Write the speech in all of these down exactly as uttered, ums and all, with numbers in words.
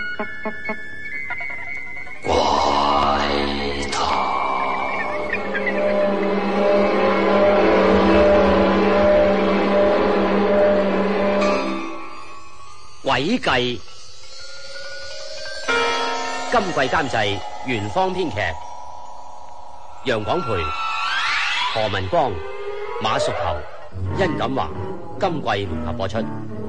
怪談。詭計，今季監製袁方編劇，楊廣培、何文光、馬淑頭、殷錦華，今季聯合播出。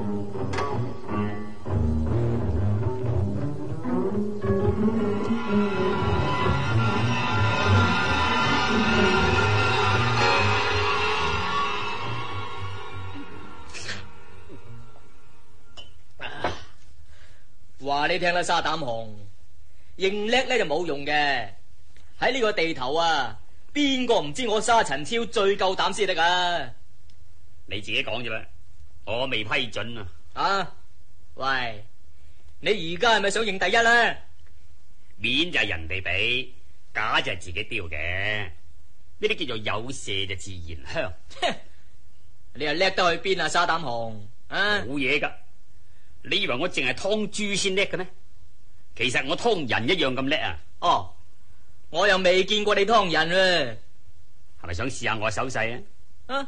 話你聽啦，沙膽紅認叻咧就冇用嘅。喺呢個地頭啊，邊個唔知我沙塵超最夠膽先得噶？ 你自己講啫嘛，我未批准啊。 啊，喂，你而家係咪想認第一咧？ 面就係人哋俾，假就係自己丟嘅。呢啲叫做有麝就自然香。 你又叻得去邊啊，沙膽紅啊？ 冇嘢噶。你以為我淨係劏豬先叻嘅咩？其實我劏人一樣咁叻啊！ 哦，我又未見過你劏人啊！ 係咪想試下我手勢啊？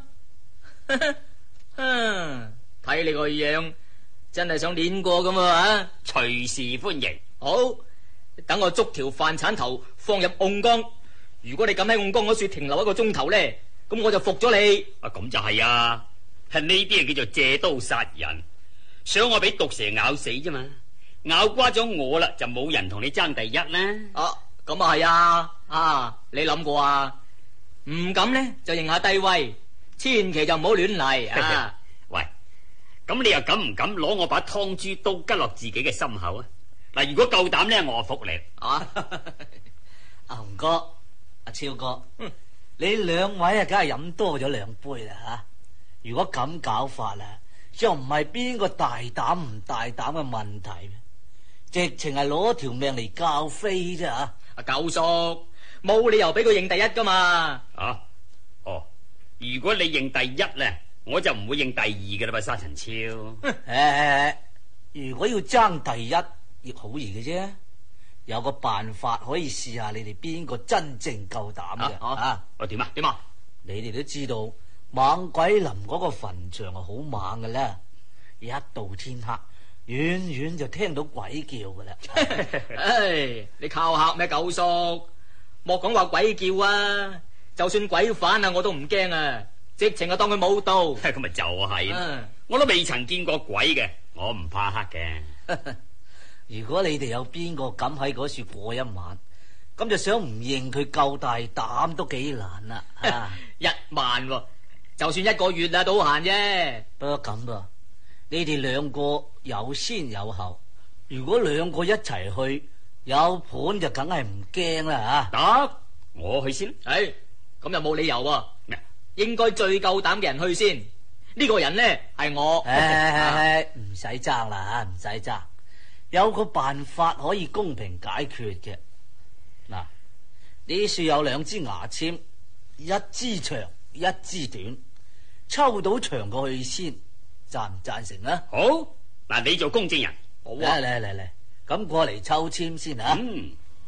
啊，睇你個樣，真係想練過咁啊！ 隨時歡迎。 好，等我捉條飯鏟頭放入甕缸。如果你敢喺甕缸嗰處停留一個鐘頭咧，咁我就服咗你。 啊，咁就係啊，係呢啲係叫做借刀殺人。想我俾毒蛇咬死啫嘛，咬瓜咗我啦，就冇人同你爭第一啦。 啊，咁啊係啊，啊，你諗過啊？唔敢咧就認下低威，千祈就唔好亂嚟啊！ 喂，咁你又敢唔敢攞我把劏豬刀拮落自己嘅心口啊？嗱，如果夠膽咧，我服你啊！阿紅哥、阿超哥，嗯、你兩位啊，梗係飲多咗兩杯啦吓！如果咁搞法啦，就唔係邊個大膽唔大膽嘅問題，直情係攞條命嚟教飛啫吓！ 阿九叔，冇理由俾佢認第一噶嘛！ 啊，哦，如果你認第一咧，我就唔會認第二噶啦嘛，沙塵超。 誒，如果要爭第一，亦好易嘅啫，有個辦法可以試下你哋邊個真正夠膽嘅啊！ 我點啊？點啊？ 你哋都知道。猛鬼林嗰個墳場係好猛嘅啦，一到天黑，遠遠就聽到鬼叫噶啦。 唉，你靠嚇咩九叔？莫講話鬼叫啊，就算鬼反啊，我都唔驚啊，直情係當佢冇到。 咁咪就係、啊、我都未曾見過鬼嘅，我唔怕黑嘅。 如果你哋有邊個敢喺嗰處過一晚，咁就想唔認佢夠大膽都幾難啦。啊， 一萬、啊。就算一個月啦都閒啫。 不過咁噃，你哋兩個有先有後，如果兩個一齊去，有盤就梗係唔驚啦吓。 得，我去先。 唉，咁又冇理由喎。 咩？ 應該最夠膽嘅人去先。呢、這個人呢係我。 唉，唔使爭啦吓，唔使爭。有個辦法可以公平解決嘅。嗱，呢處有兩支牙籤，一支長，一支短，抽到長過去先，贊唔贊成啊？ 好，嗱，你做公證人， 好啊，嚟嚟嚟，咁過嚟抽籤先啊！ 嗯。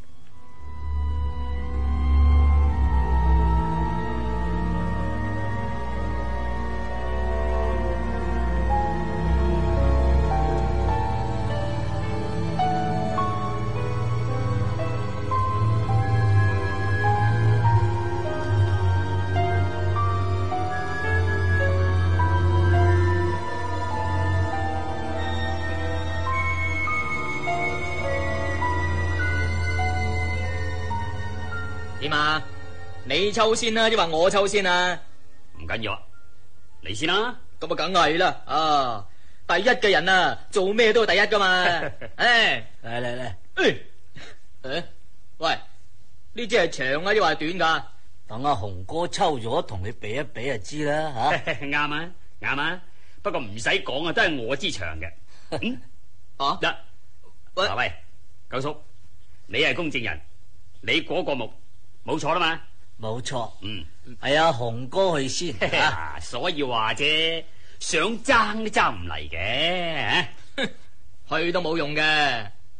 點啊？你抽先啦，抑或我抽先啊？ 唔緊要啊，你先啦。 咁啊，梗係啦。啊，第一嘅人啊，做咩都係第一噶嘛。誒， 嚟嚟嚟， 誒，誒，喂，呢支係長啊，抑或係短噶？ 等阿紅哥抽咗，同你比一比就知啦吓。 啱啊，啱啊。不過唔使講啊，都係我支長嘅。嗯， 啊， 得。喂，喂，九叔，你係公證人，你嗰個目冇錯啦嘛？ 冇錯， 嗯， 係阿紅哥去先啊，所以話啫，想爭都爭唔嚟嘅， 去都冇用嘅。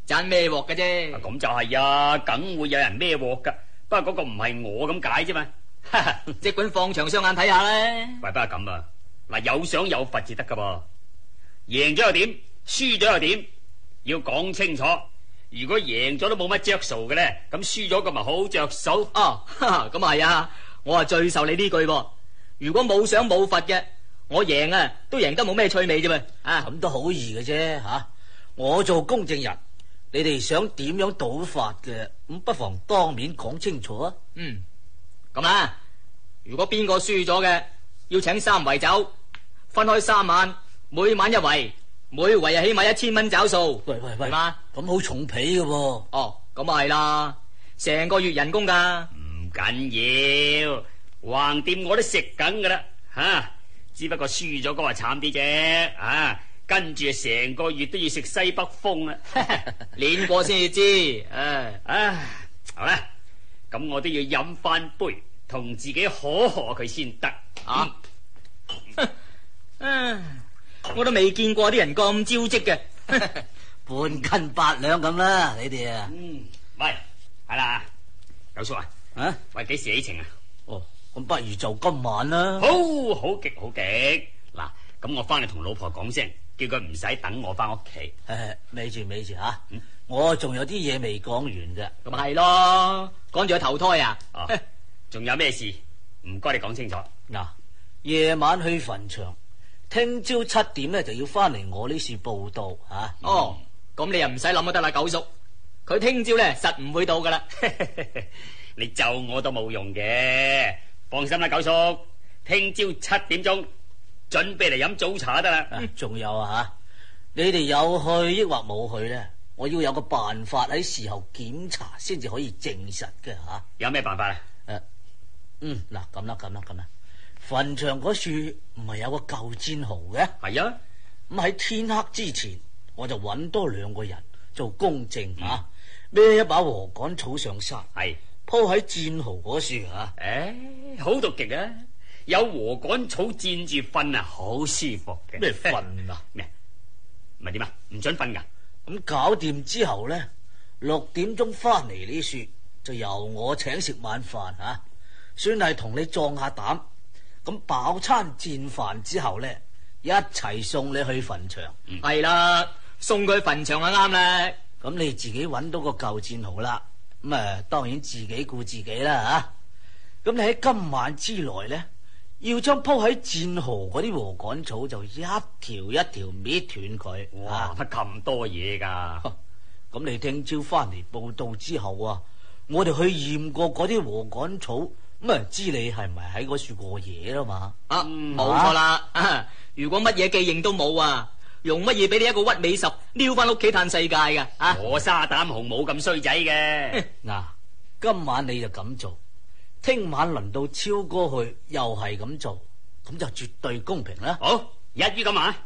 盞咩鑊嘅啫。 咁就係啊，梗會有人孭鑊噶，不過嗰個唔係我咁解啫嘛。 即管放長雙眼睇下啦。 喂，不過咁啊，嗱，有賞有罰至得噶噃，贏咗又點，輸咗又點，要講清楚。如果贏咗都冇乜着數嘅咧，咁輸咗個咪好着數。 哦，咁係啊，我啊最受你呢句噃。如果冇賞冇罰嘅，我贏啊都贏得冇咩趣味啫嘛。啊， 咁都好易嘅啫吓。我做公證人，你哋想點樣賭法嘅，咁不妨當面講清楚啊。 嗯，咁啊，如果邊個輸咗嘅，要請三圍酒，分開三晚，每晚一圍，每圍啊起碼一千蚊找數。 喂喂喂， 係嘛？ 咁好重皮嘅喎。 哦，咁啊係啦，成個月人工噶。 唔緊要，橫掂我都食緊噶啦，吓，只不過輸咗嗰個慘啲啫，啊，跟住成個月都要食西北風啦， 練過先至知。唉， 唉，好啦，咁我都要飲翻杯，同自己可賀佢先得啊！唉，我都未見過啲人咁招積嘅。 半斤八兩咁啦，你哋啊。 嗯，喂，係啦，九叔啊， 啊， 喂，幾時起程啊？ 哦，咁不如就今晚啦。 好，好極好極。嗱，咁我翻嚟同老婆講聲，叫佢唔使等我翻屋企。 誒，咪住咪住吓，我仲有啲嘢未講完啫。 咁咪係咯，趕住去投胎啊！ 哦，仲有咩事？唔該你講清楚。 嗱，夜晚去墳場，聽朝七點咧就要翻嚟我呢處報道吓。 哦，咁你又唔使諗都得啦，九叔。佢聽朝咧實唔會到噶啦。 你咒我都冇用嘅，放心啦，九叔。聽朝七點鐘準備嚟飲早茶得啦。 仲有啊吓，你哋有去抑或冇去咧？我要有個辦法喺事後檢查先至可以證實嘅吓。 有咩辦法啊？ 誒，嗯，嗱，咁啦，咁啦，咁啦，墳場嗰處唔係有個舊戰壕嘅？ 係啊， 咁喺天黑之前，我就揾多兩個人做公證吓，孭一把禾稈草上山， 係鋪喺戰壕嗰處吓。 誒，好到極啊！有禾稈草墊住瞓啊，好舒服嘅。 咩瞓啊？ 咩？唔係點啊？唔准瞓噶？ 咁搞掂之後咧，六點鐘翻嚟呢處就由我請食晚飯吓，算係同你壯下膽。咁飽餐戰飯之後咧，一齊送你去墳場。 係啦，送佢去墳場就啱啦。 咁你自己揾到個舊戰壕啦，咁啊當然自己顧自己啦吓。咁你喺今晚之內咧，要將鋪喺戰壕嗰啲禾稈草就一條一條搣斷佢。 哇，乜咁多嘢噶？ 咁你聽朝翻嚟報道之後啊，我哋去驗過嗰啲禾稈草，咁啊知你係咪喺嗰處過夜啦嘛？ 啊，冇錯啦。啊，如果乜嘢記認都冇啊，用乜嘢俾你一個屈尾十撩翻屋企嘆世界噶？啊， 我沙膽紅冇咁衰仔嘅。 嗱，今晚你就咁做，聽晚輪到超哥去又係咁做，咁就絕對公平啦。 好，一於咁話。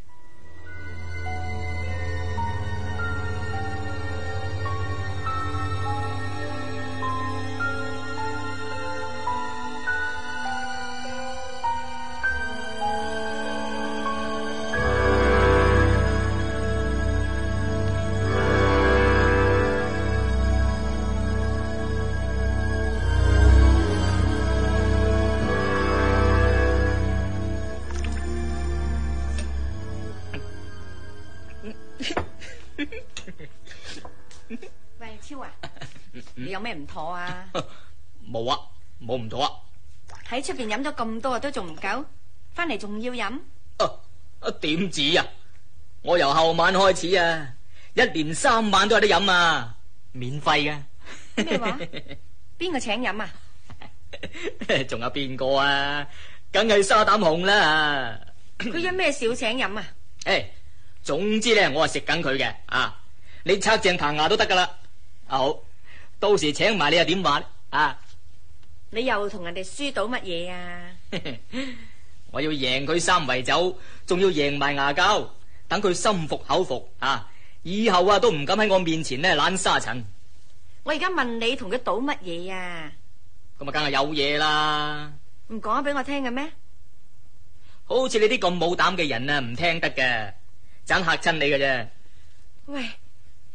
喂，超啊，你有咩唔妥啊？ 冇啊，冇唔妥啊。 喺出邊飲咗咁多都仲唔夠，翻嚟仲要飲？ 啊啊，點止啊！我由後晚開始啊，一連三晚都有得飲啊，免費嘅。 咩話？邊個請飲啊？ 仲有邊個啊？梗係沙膽紅啦。 佢有咩少請飲啊？ 誒，總之咧，我係食緊佢嘅啊！你拆正棚牙都得噶啦。啊好，到時請埋你又點玩啊？ 你又同人哋輸賭乜嘢啊？ 我要贏佢三圍酒，仲要贏埋牙膠，等佢心服口服啊！以後啊都唔敢喺我面前咧懶沙塵。 我而家問你同佢賭乜嘢啊？ 咁啊，梗係有嘢啦。 唔講俾我聽嘅咩？ 好似你啲咁冇膽嘅人啊，唔聽得嘅，盞嚇親你嘅啫。 喂，你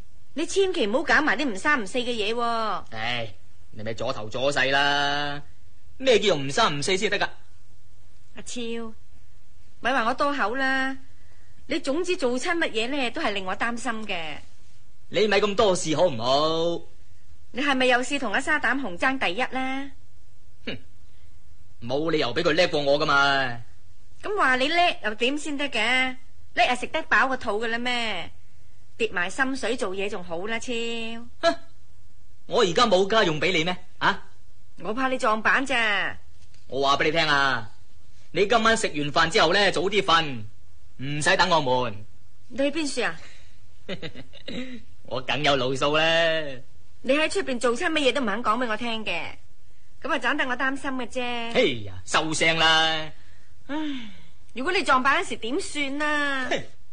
你千祈唔好搞埋啲唔三唔四嘅嘢喎。 唉，你咪阻頭阻勢啦！咩叫唔三唔四先得噶？ 阿超，咪話我多口啦。你總之做親乜嘢咧，都係令我擔心嘅。 你咪咁多事好唔好？ 你係咪又試同阿沙膽紅爭第一咧？ 哼，冇理由俾佢叻過我噶嘛。 咁話你叻又點先得嘅？叻係食得飽個肚噶啦咩？跌埋心水做嘢仲好啦，超。 哼，我而家冇家用俾你咩？啊！ 我怕你撞板咋。 我話俾你聽啊，你今晚食完飯之後咧，早啲瞓，唔使等我悶。 你去邊處啊？ 我梗有路數咧。 你喺出邊做親乜嘢都唔肯講俾我聽嘅，咁啊盞得我擔心嘅啫。 哎呀，收聲啦！ 唉，如果你撞板嗰時點算啊？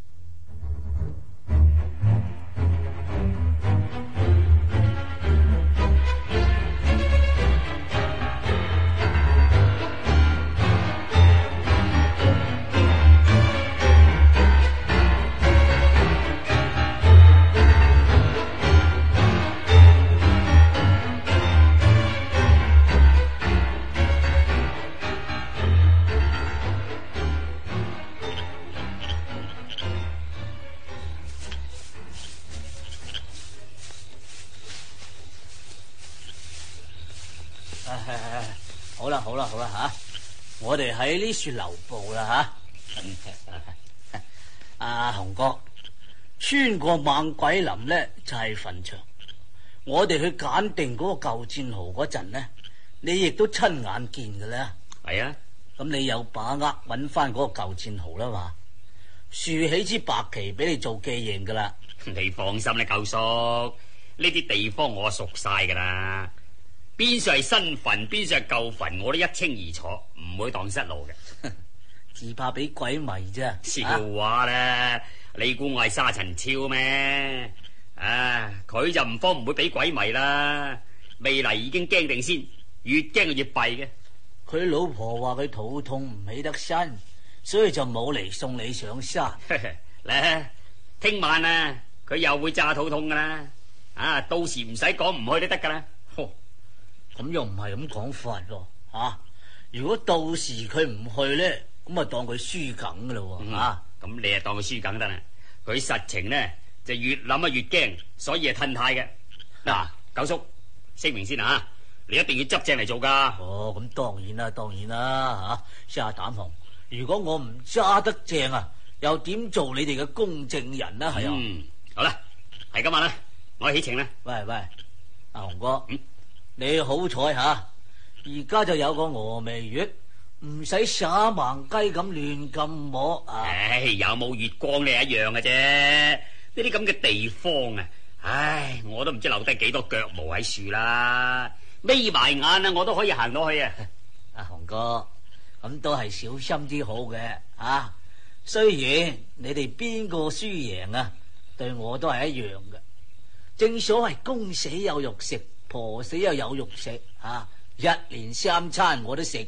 好啦好啦好啦吓，我哋喺呢處留步啦吓。阿紅哥，穿過猛鬼林咧就係墳場，我哋去揀定嗰個舊戰壕嗰陣呢，你亦都親眼見嘅啦。 係啊， 咁你有把握揾翻嗰個舊戰壕啦嘛？豎起支白旗俾你做記認噶啦。 你放心啦，九叔，呢啲地方我熟晒噶啦。邊處係新墳，邊處係舊墳，我都一清二楚，唔會蕩失路嘅。 只怕俾鬼迷啫。 笑話啦，啊、你估我係沙塵超咩？啊，佢就唔慌唔會俾鬼迷啦。未嚟已經驚定先，越驚就越弊嘅。 佢老婆話佢肚痛唔起得身，所以就冇嚟送你上山。 嚟，聽晚啊，佢又會炸肚痛噶啦。啊，到時唔使講唔去都得噶啦。 咁又唔係咁講法喎，吓、啊！如果到時佢唔去咧，咁啊當佢輸梗噶咯，吓、嗯！ 咁你啊當佢輸梗得啦。佢實情咧就越諗啊越驚，所以係吞太嘅。嗱、啊，九叔，聲明先啊，你一定要執正嚟做噶。 哦，咁當然啦，當然啦，吓！沙膽紅，如果我唔揸得正啊，又點做你哋嘅公證人啊？係啊、 嗯，好啦，係今晚啦，我起程啦。 喂喂，阿紅哥。嗯，你好彩吓，而家就有個峨眉月，唔使耍盲雞咁亂咁摸啊！ 唉，有冇月光你一樣嘅啫。呢啲咁嘅地方啊，唉，我都唔知留低幾多腳毛喺樹啦。眯埋眼啊，我都可以行到去啊！ 阿紅哥，咁都係小心啲好嘅啊。雖然你哋邊個輸贏啊，對我都係一樣嘅。正所謂公死有肉食，婆死又有肉食啊！一連三餐我都食。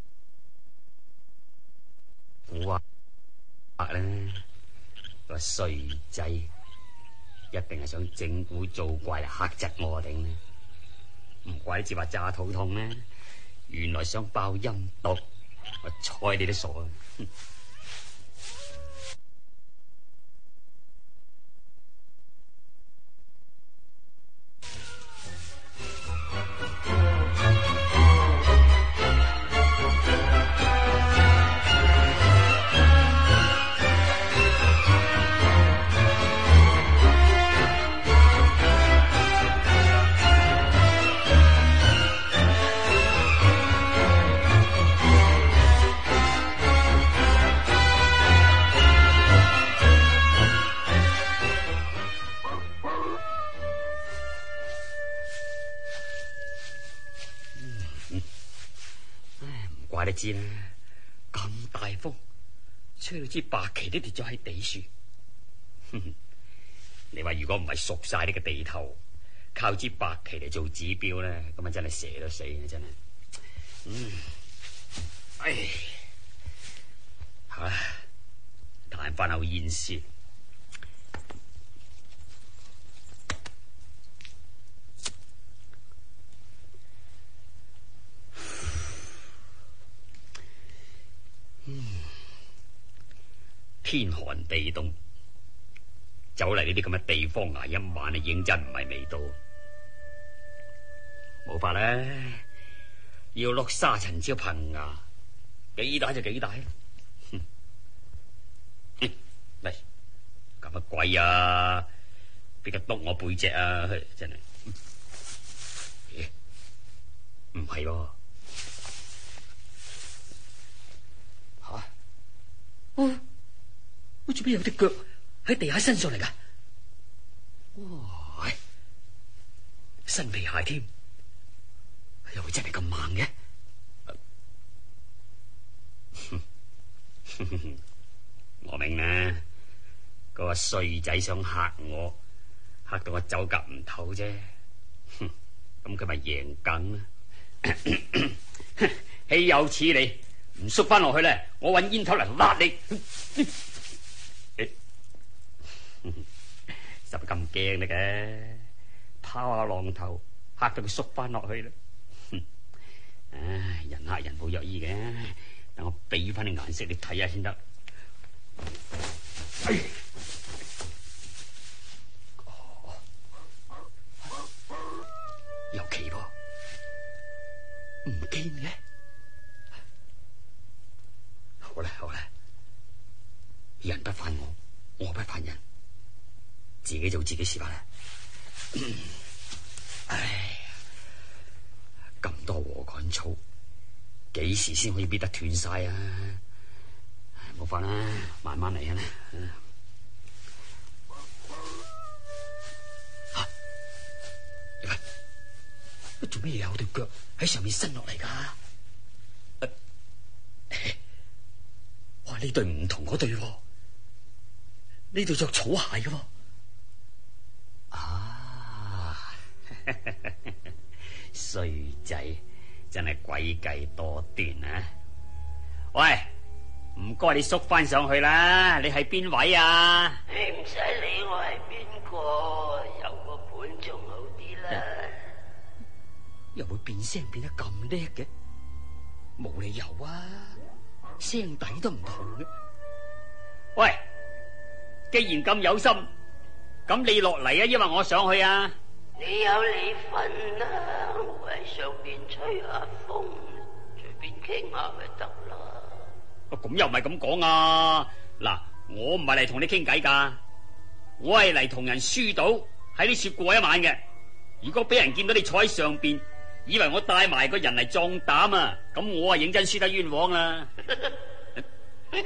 哇！咧個衰仔一定係想整蠱做怪嚟嚇窒我頂咧，唔怪之話炸肚痛咧，原來想爆陰毒，我睬你都傻啦！怪你知啦，咁大風，吹到支白旗都跌咗喺地樹。你話如果唔係熟晒呢個地頭，靠支白旗嚟做指標咧，咁啊真係蛇都死嘅真係。嗯，唉，好啦，嘆翻口煙先。 天寒地凍，走嚟呢啲咁嘅地方挨一晚，你認真唔係味道。冇法啦，要落沙塵蕉棚牙，幾大就幾大。哼，嚟咁乜鬼啊？邊個督我背脊啊？真係唔係喎。吓，哦，我做咩有隻腳喺地下伸上嚟噶？哇，新皮鞋添，又會真係咁猛嘅？我明啦，嗰個衰仔想嚇我，嚇到我走夾唔唞啫。咁佢咪贏梗啦？豈有此理！唔縮翻落去咧，我搵煙頭嚟辣你。使乜咁驚呢嘅？拋下浪頭，嚇到佢縮翻落去啦。唉，人嚇人冇藥醫嘅，等我俾翻啲顏色你睇下先得。哎，哦，有奇噃，唔驚嘅。好啦好啦，人不犯我，我不犯人，自己做自己事吧啦。唉，咁多禾稈草，幾時先可以搣得斷晒啊？冇法啦，慢慢嚟啊！吓，你睇，做咩嘢有對腳喺上面伸落嚟噶？哇！呢對唔同嗰對，呢對着草鞋噶。啊，衰仔真係詭計多端啊！喂！唔該，你縮翻上去啦！你係邊位啊？ 你唔使理我係邊個，有個本仲好啲啦。 又會變聲變得咁叻嘅？冇理由啊！聲底都唔同嘅。喂，既然咁有心，咁你落嚟啊，因為我上去啊。 你有你份啦，我喺上邊吹下風，隨便傾下咪得啦。 咁又唔係咁講啊！嗱，我唔係嚟同你傾偈噶，我係嚟同人輸賭喺呢處過一晚嘅。如果俾人見到你坐喺上邊，以為我帶埋個人嚟壯膽啊，咁我啊認真輸得冤枉啦！係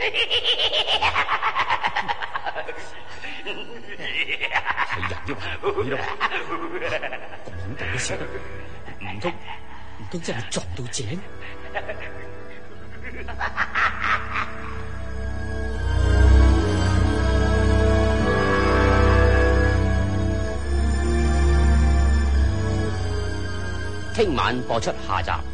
人喐係鬼咯，咁恐怖嘅事，唔通唔通真係撞到井？ 聽晚播出下集。